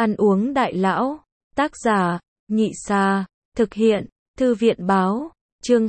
Ăn uống đại lão. Tác giả, Nhị Sa. Thực hiện, Thư viện báo. Chương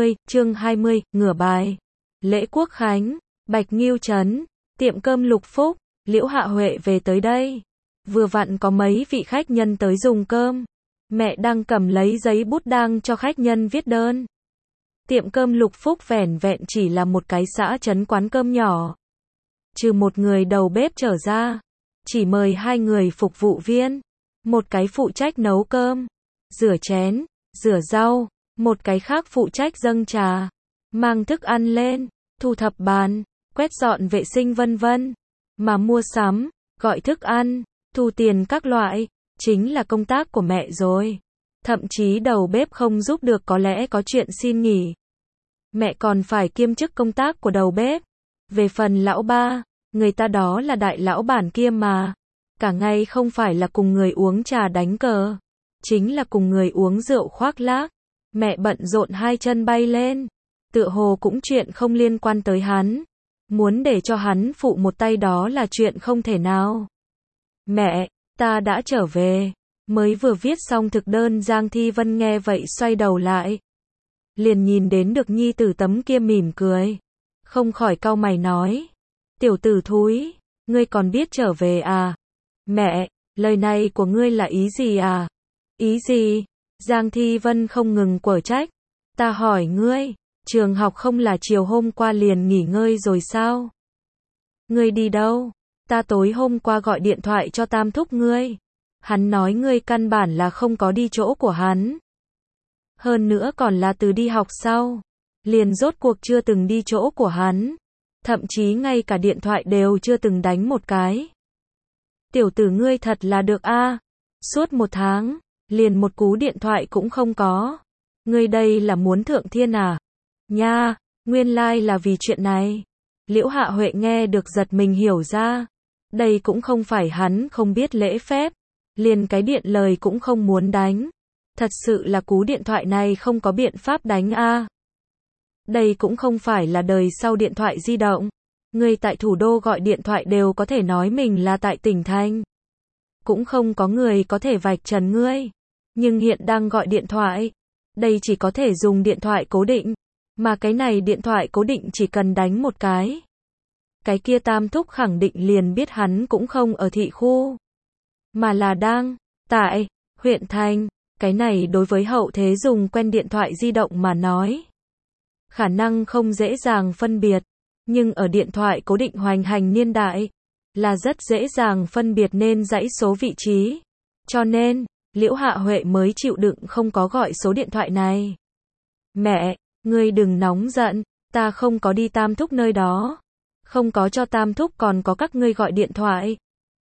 20, ngửa bài. Lễ Quốc Khánh, Bạch Nghiêu Trấn, tiệm cơm Lục Phúc, Liễu Hạ Huệ về tới đây. Vừa vặn có mấy vị khách nhân tới dùng cơm. Mẹ đang cầm lấy giấy bút đang cho khách nhân viết đơn. Tiệm cơm Lục Phúc vẻn vẹn chỉ là một cái xã trấn quán cơm nhỏ. Trừ một người đầu bếp trở ra, chỉ mời 2 người phục vụ viên. Một cái phụ trách nấu cơm, rửa chén, rửa rau, một cái khác phụ trách dâng trà, mang thức ăn lên, thu thập bàn, quét dọn vệ sinh vân vân. Mà mua sắm, gọi thức ăn, thu tiền các loại, chính là công tác của mẹ rồi. Thậm chí đầu bếp không giúp được có lẽ có chuyện xin nghỉ. Mẹ còn phải kiêm chức công tác của đầu bếp. Về phần lão ba, người ta đó là đại lão bản kia mà. Cả ngày không phải là cùng người uống trà đánh cờ, chính là cùng người uống rượu khoác lác. Mẹ bận rộn 2 chân bay lên, tựa hồ cũng chuyện không liên quan tới hắn. Muốn để cho hắn phụ một tay đó là chuyện không thể nào. Mẹ, ta đã trở về. Mới vừa viết xong thực đơn Giang Thi Vân nghe vậy xoay đầu lại. Liền nhìn đến được nhi tử tấm kia mỉm cười. Không khỏi cau mày nói. Tiểu tử thúi, ngươi còn biết trở về à? Mẹ, lời này của ngươi là ý gì à? Ý gì? Giang Thi Vân không ngừng quở trách. Ta hỏi ngươi, trường học không là chiều hôm qua liền nghỉ ngơi rồi sao? Ngươi đi đâu? Ta tối hôm qua gọi điện thoại cho Tam thúc ngươi. Hắn nói ngươi căn bản là không có đi chỗ của hắn. Hơn nữa còn là từ đi học sau. Liền rốt cuộc chưa từng đi chỗ của hắn. Thậm chí ngay cả điện thoại đều chưa từng đánh một cái. Tiểu tử ngươi thật là được a. Suốt 1 tháng, liền một cú điện thoại cũng không có. Ngươi đây là muốn thượng thiên à? Nha, nguyên lai là vì chuyện này. Liễu Hạ Huệ nghe được giật mình hiểu ra. Đây cũng không phải hắn không biết lễ phép. Liền cái điện lời cũng không muốn đánh. Thật sự là cú điện thoại này không có biện pháp đánh a. Đây cũng không phải là đời sau điện thoại di động. Người tại thủ đô gọi điện thoại đều có thể nói mình là tại tỉnh thành. Cũng không có người có thể vạch trần ngươi. Nhưng hiện đang gọi điện thoại. Đây chỉ có thể dùng điện thoại cố định. Mà cái này điện thoại cố định chỉ cần đánh một cái. Cái kia Tam thúc khẳng định liền biết hắn cũng không ở thị khu. Mà là đang tại huyện thành. Cái này đối với hậu thế dùng quen điện thoại di động mà nói. Khả năng không dễ dàng phân biệt. Nhưng ở điện thoại cố định hoành hành niên đại, là rất dễ dàng phân biệt nên dãy số vị trí. Cho nên, Liễu Hạ Huệ mới chịu đựng không có gọi số điện thoại này. Mẹ, ngươi đừng nóng giận, ta không có đi Tam thúc nơi đó. Không có cho Tam thúc còn có các ngươi gọi điện thoại.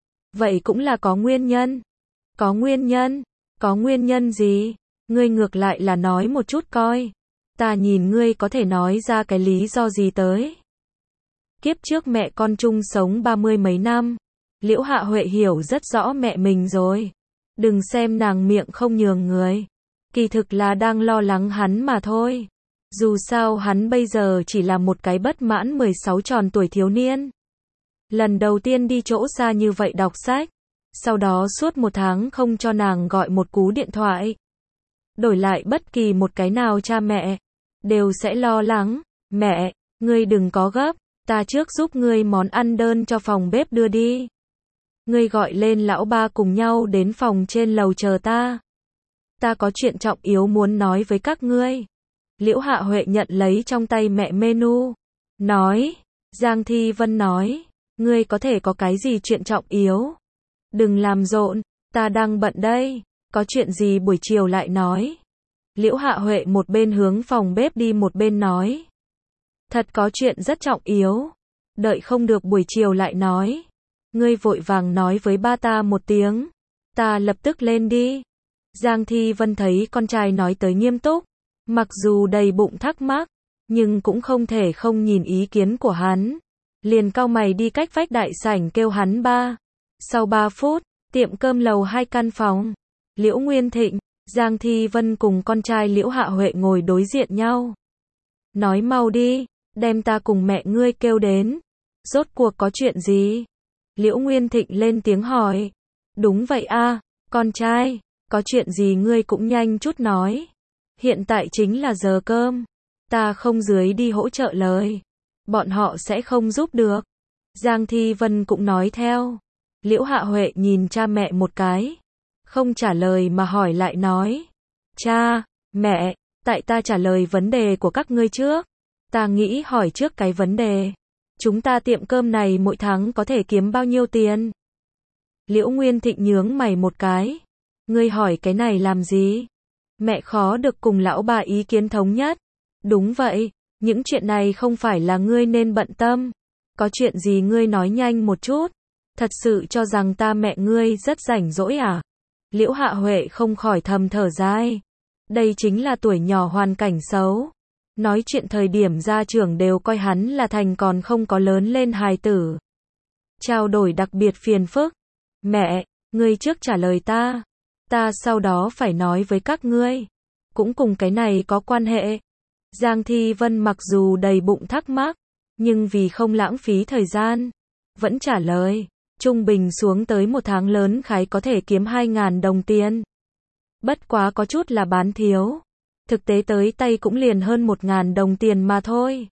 Vậy cũng là có nguyên nhân. Có nguyên nhân? Có nguyên nhân gì? Ngươi ngược lại là nói một chút coi. Ta nhìn ngươi có thể nói ra cái lý do gì tới. Kiếp trước mẹ con chung sống 30 mấy năm. Liễu Hạ Huệ hiểu rất rõ mẹ mình rồi. Đừng xem nàng miệng không nhường người. Kỳ thực là đang lo lắng hắn mà thôi. Dù sao hắn bây giờ chỉ là một cái bất mãn 16 tròn tuổi thiếu niên. Lần đầu tiên đi chỗ xa như vậy đọc sách. Sau đó suốt 1 tháng không cho nàng gọi một cú điện thoại. Đổi lại bất kỳ một cái nào cha mẹ đều sẽ lo lắng. Mẹ, ngươi đừng có gấp. Ta trước giúp ngươi món ăn đơn cho phòng bếp đưa đi. Ngươi gọi lên lão ba cùng nhau đến phòng trên lầu chờ ta. Ta có chuyện trọng yếu muốn nói với các ngươi. Liễu Hạ Huệ nhận lấy trong tay mẹ menu. Nói. Giang Thi Vân nói. Ngươi có thể có cái gì chuyện trọng yếu? Đừng làm rộn. Ta đang bận đây. Có chuyện gì buổi chiều lại nói. Liễu Hạ Huệ một bên hướng phòng bếp đi một bên nói. Thật có chuyện rất trọng yếu. Đợi không được buổi chiều lại nói. Ngươi vội vàng nói với ba ta một tiếng. Ta lập tức lên đi. Giang Thi Vân thấy con trai nói tới nghiêm túc. Mặc dù đầy bụng thắc mắc. Nhưng cũng không thể không nhìn ý kiến của hắn. Liền cau mày đi cách vách đại sảnh kêu hắn ba. Sau 3 phút, tiệm cơm lầu 2 căn phòng. Liễu Nguyên Thịnh, Giang Thi Vân cùng con trai Liễu Hạ Huệ ngồi đối diện nhau. Nói mau đi. Đem ta cùng mẹ ngươi kêu đến. Rốt cuộc có chuyện gì? Liễu Nguyên Thịnh lên tiếng hỏi. Đúng vậy a, con trai, có chuyện gì ngươi cũng nhanh chút nói. Hiện tại chính là giờ cơm, ta không dưới đi hỗ trợ lời. Bọn họ sẽ không giúp được. Giang Thi Vân cũng nói theo. Liễu Hạ Huệ nhìn cha mẹ một cái. Không trả lời mà hỏi lại nói. Cha, mẹ, tại ta trả lời vấn đề của các ngươi trước. Ta nghĩ hỏi trước cái vấn đề. Chúng ta tiệm cơm này mỗi tháng có thể kiếm bao nhiêu tiền? Liễu Nguyên Thịnh nhướng mày một cái. Ngươi hỏi cái này làm gì? Mẹ khó được cùng lão bà ý kiến thống nhất. Đúng vậy, những chuyện này không phải là ngươi nên bận tâm. Có chuyện gì ngươi nói nhanh một chút. Thật sự cho rằng ta mẹ ngươi rất rảnh rỗi à? Liễu Hạ Huệ không khỏi thầm thở dài. Đây chính là tuổi nhỏ hoàn cảnh xấu. Nói chuyện thời điểm gia trưởng đều coi hắn là thành còn không có lớn lên hài tử. Trao đổi đặc biệt phiền phức. Mẹ, ngươi trước trả lời ta. Ta sau đó phải nói với các ngươi. Cũng cùng cái này có quan hệ. Giang Thi Vân mặc dù đầy bụng thắc mắc, nhưng vì không lãng phí thời gian, vẫn trả lời. Trung bình xuống tới một tháng lớn khái có thể kiếm 2.000 đồng tiền. Bất quá có chút là bán thiếu. Thực tế tới tay cũng liền hơn 1.000 đồng tiền mà thôi.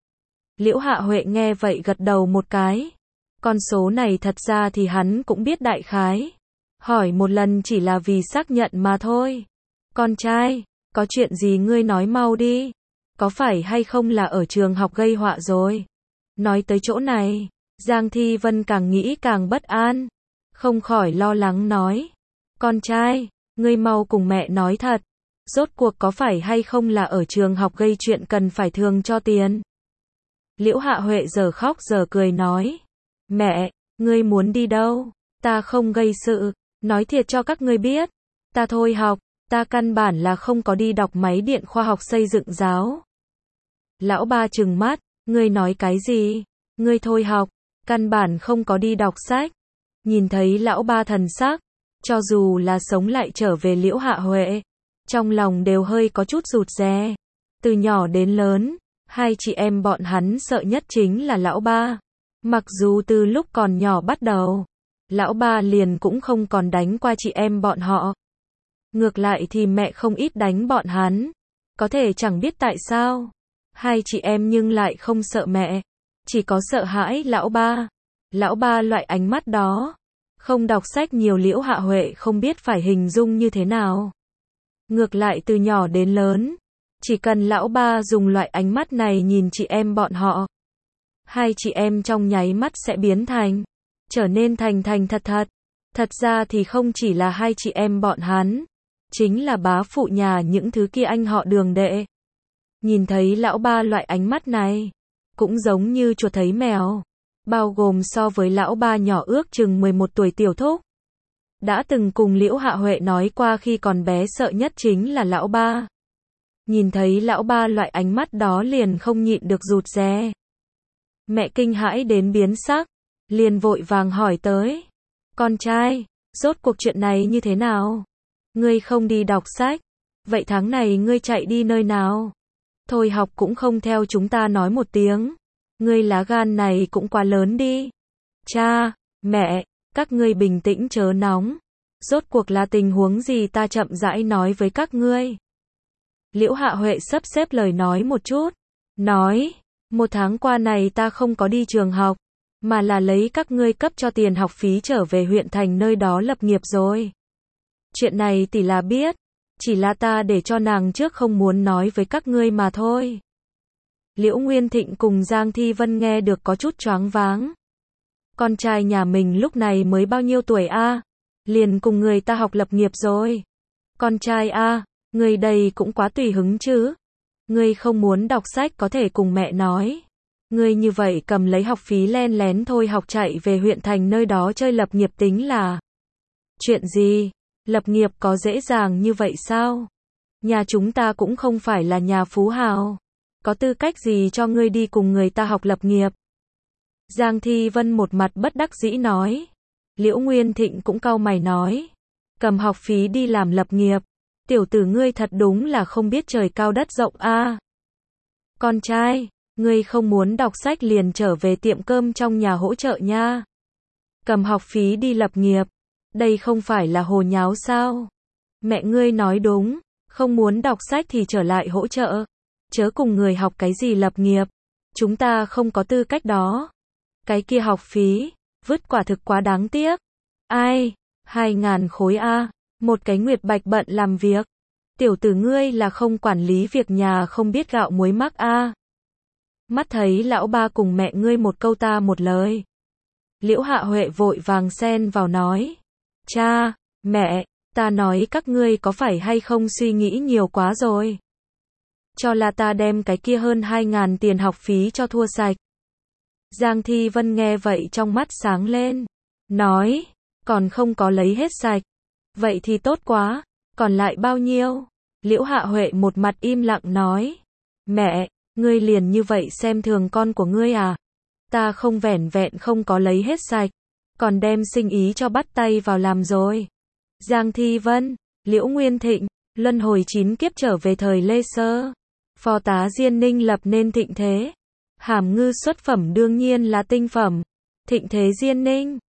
Liễu Hạ Huệ nghe vậy gật đầu một cái. Con số này thật ra thì hắn cũng biết đại khái. Hỏi một lần chỉ là vì xác nhận mà thôi. Con trai, có chuyện gì ngươi nói mau đi. Có phải hay không là ở trường học gây họa rồi? Nói tới chỗ này, Giang Thi Vân càng nghĩ càng bất an. Không khỏi lo lắng nói. Con trai, ngươi mau cùng mẹ nói thật. Rốt cuộc có phải hay không là ở trường học gây chuyện cần phải thường cho tiền? Liễu Hạ Huệ giờ khóc giờ cười nói. Mẹ, ngươi muốn đi đâu? Ta không gây sự. Nói thiệt cho các ngươi biết. Ta thôi học. Ta căn bản là không có đi đọc máy điện khoa học xây dựng giáo. Lão ba trừng mắt. Ngươi nói cái gì? Ngươi thôi học. Căn bản không có đi đọc sách. Nhìn thấy lão ba thần sắc. Cho dù là sống lại trở về Liễu Hạ Huệ. Trong lòng đều hơi có chút rụt rè. Từ nhỏ đến lớn, hai chị em bọn hắn sợ nhất chính là lão ba. Mặc dù từ lúc còn nhỏ bắt đầu, lão ba liền cũng không còn đánh qua chị em bọn họ. Ngược lại thì mẹ không ít đánh bọn hắn. Có thể chẳng biết tại sao. Hai chị em nhưng lại không sợ mẹ. Chỉ có sợ hãi lão ba. Lão ba loại ánh mắt đó. Không đọc sách nhiều Liễu Hạ Huệ không biết phải hình dung như thế nào. Ngược lại từ nhỏ đến lớn, chỉ cần lão ba dùng loại ánh mắt này nhìn chị em bọn họ, hai chị em trong nháy mắt sẽ biến thành, trở nên thành thành thật thật. Thật ra thì không chỉ là hai chị em bọn hắn, chính là bá phụ nhà những thứ kia anh họ Đường đệ. Nhìn thấy lão ba loại ánh mắt này, cũng giống như chuột thấy mèo, bao gồm so với lão ba nhỏ ước chừng 11 tuổi tiểu thúc. Đã từng cùng Liễu Hạ Huệ nói qua khi còn bé sợ nhất chính là lão ba. Nhìn thấy lão ba loại ánh mắt đó liền không nhịn được rụt rè. Mẹ kinh hãi đến biến sắc, liền vội vàng hỏi tới. Con trai, rốt cuộc chuyện này như thế nào? Ngươi không đi đọc sách, vậy tháng này ngươi chạy đi nơi nào? Thôi học cũng không theo chúng ta nói một tiếng. Ngươi lá gan này cũng quá lớn đi. Cha, mẹ, các ngươi bình tĩnh chớ nóng. Rốt cuộc là tình huống gì ta chậm rãi nói với các ngươi. Liễu Hạ Huệ sắp xếp lời nói một chút. Nói, một tháng qua này ta không có đi trường học, mà là lấy các ngươi cấp cho tiền học phí trở về huyện thành nơi đó lập nghiệp rồi. Chuyện này tỷ là biết, chỉ là ta để cho nàng trước không muốn nói với các ngươi mà thôi. Liễu Nguyên Thịnh cùng Giang Thi Vân nghe được có chút choáng váng. Con trai nhà mình lúc này mới bao nhiêu tuổi a? Liền cùng người ta học lập nghiệp rồi. Con trai a, người đây cũng quá tùy hứng chứ. Ngươi không muốn đọc sách có thể cùng mẹ nói. Ngươi như vậy cầm lấy học phí len lén thôi học chạy về huyện thành nơi đó chơi lập nghiệp tính là. Chuyện gì? Lập nghiệp có dễ dàng như vậy sao? Nhà chúng ta cũng không phải là nhà phú hào. Có tư cách gì cho ngươi đi cùng người ta học lập nghiệp? Giang Thi Vân một mặt bất đắc dĩ nói. Liễu Nguyên Thịnh cũng cau mày nói. Cầm học phí đi làm lập nghiệp. Tiểu tử ngươi thật đúng là không biết trời cao đất rộng a. Con trai, ngươi không muốn đọc sách liền trở về tiệm cơm trong nhà hỗ trợ nha. Cầm học phí đi lập nghiệp. Đây không phải là hồ nháo sao? Mẹ ngươi nói đúng, không muốn đọc sách thì trở lại hỗ trợ. Chớ cùng người học cái gì lập nghiệp. Chúng ta không có tư cách đó. Cái kia học phí, vứt quả thực quá đáng tiếc. Ai, 2.000 khối a, một cái nguyệt bạch bận làm việc. Tiểu tử ngươi là không quản lý việc nhà không biết gạo muối mắc a. Mắt thấy lão ba cùng mẹ ngươi một câu ta một lời. Liễu Hạ Huệ vội vàng xen vào nói. Cha, mẹ, ta nói các ngươi có phải hay không suy nghĩ nhiều quá rồi. Cho là ta đem cái kia hơn 2.000 tiền học phí cho thua sạch. Giang Thi Vân nghe vậy trong mắt sáng lên. Nói, còn không có lấy hết sạch. Vậy thì tốt quá, còn lại bao nhiêu? Liễu Hạ Huệ một mặt im lặng nói. Mẹ, ngươi liền như vậy xem thường con của ngươi à? Ta không vẻn vẹn không có lấy hết sạch, còn đem sinh ý cho bắt tay vào làm rồi. Giang Thi Vân, Liễu Nguyên Thịnh, luân hồi 9 kiếp trở về thời Lê Sơ. Phó tá Diên Ninh lập nên thịnh thế. Hàm ngư xuất phẩm đương nhiên là tinh phẩm. Thịnh thế Diên Ninh,